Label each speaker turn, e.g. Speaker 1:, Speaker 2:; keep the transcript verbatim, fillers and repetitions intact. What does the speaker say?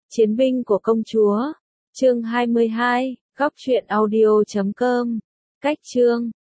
Speaker 1: Chiến binh của công chúa. Chương hai mươi hai, góc truyện audio chấm com. Cách chương